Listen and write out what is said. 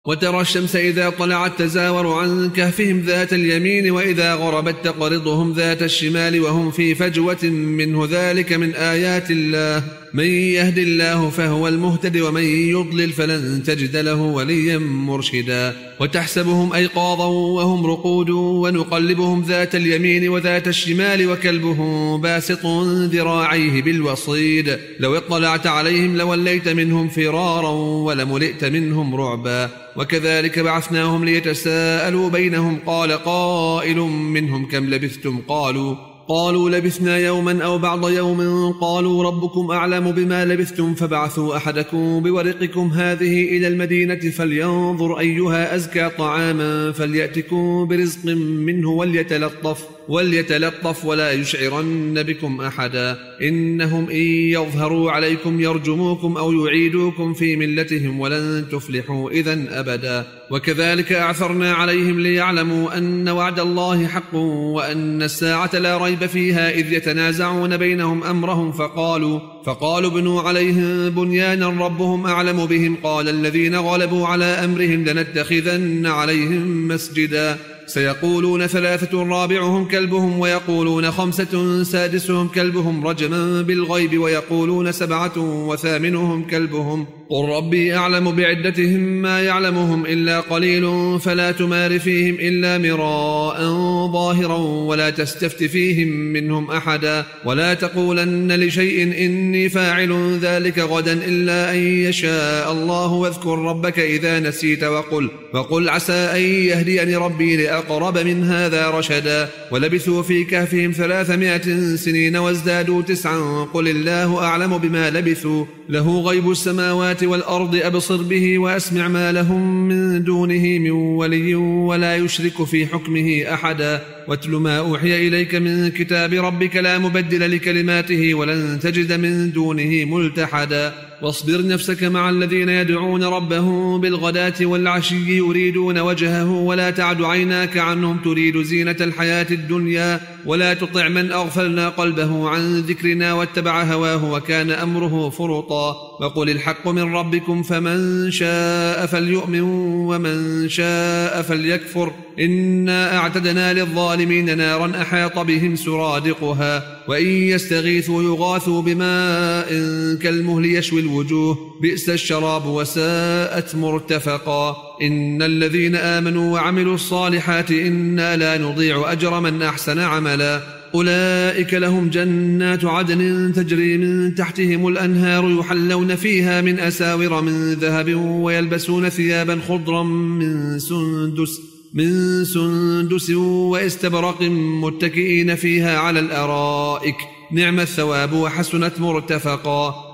وترى الشمس إذا طلعت تزاور عن كهفهم ذات اليمين وإذا غربت تقرضهم ذات الشمال وهم في فجوة منه، ذلك من آيات الله، من يهد الله فهو المهتد ومن يضلل فلن تجد له وليا مرشدا. وتحسبهم أيقاظا وهم رقود ونقلبهم ذات اليمين وذات الشمال وكلبهم باسط ذراعيه بالوصيد، لو اطلعت عليهم لوليت منهم فرارا ولملئت منهم رعبا. وكذلك بعثناهم ليتساءلوا بينهم، قال قائل منهم كم لبثتم؟ قالوا لبثنا يوما أو بعض يوم، قالوا ربكم أعلم بما لبثتم فابعثوا أحدكم بورقكم هذه إلى المدينة فلينظر أيها أزكى طعاما فليأتكم برزق منه وليتلطف ولا يشعرن بكم أحدا، إنهم إن يظهروا عليكم يرجموكم أو يعيدوكم في ملتهم ولن تفلحوا إذن أبدا. وكذلك أعثرنا عليهم ليعلموا أن وعد الله حق وأن الساعة لا ريب فيها، إذ يتنازعون بينهم أمرهم فقالوا بنوا عليهم بنيانا ربهم أعلم بهم، قال الذين غلبوا على أمرهم لنتخذن عليهم مسجدا، سيقولون 3 رابعهم كلبهم ويقولون 5 سادسهم كلبهم رجما بالغيب ويقولون 7 وثامنهم كلبهم، قل ربي أعلم بعدتهم ما يعلمهم إلا قليل فلا تمار فيهم إلا مراء ظاهرا ولا تستفت فيهم منهم أحدا، ولا تقولن لشيء إني فاعل ذلك غدا إلا أن يشاء الله، واذكر ربك إذا نسيت وقل عسى أن يهديني ربي لأقرب من هذا رشدا. ولبثوا في كهفهم 300 سنين وازدادوا 9، قل الله أعلم بما لبثوا، له غيب السماوات والأرض أبصر به وأسمع، ما لهم من دونه من ولي ولا يشرك في حكمه أحدا. واتل ما أوحي إليك من كتاب ربك لا مبدل لكلماته ولن تجد من دونه ملتحدا. واصبر نفسك مع الذين يدعون ربهم بالغداة والعشي يريدون وجهه ولا تعد عيناك عنهم تريد زينة الحياة الدنيا، ولا تطع من أغفلنا قلبه عن ذكرنا واتبع هواه وكان أمره فرطا. وقل الحق من ربكم فمن شاء فليؤمن ومن شاء فليكفر، إنا أعتدنا للظالمين نارا أحاط بهم سرادقها، وإن يستغيثوا يغاثوا بماء كالمهل يشوي الوجوه، بئس الشراب وساءت مرتفقا. إن الذين آمنوا وعملوا الصالحات إنا لا نضيع أجر من أحسن عملا، أولئك لهم جنات عدن تجري من تحتهم الأنهار يحلون فيها من أساور من ذهب ويلبسون ثيابا خضرا من سندس واستبرق متكئين فيها على الأرائك، نعم الثواب وحسنت مرتفقا.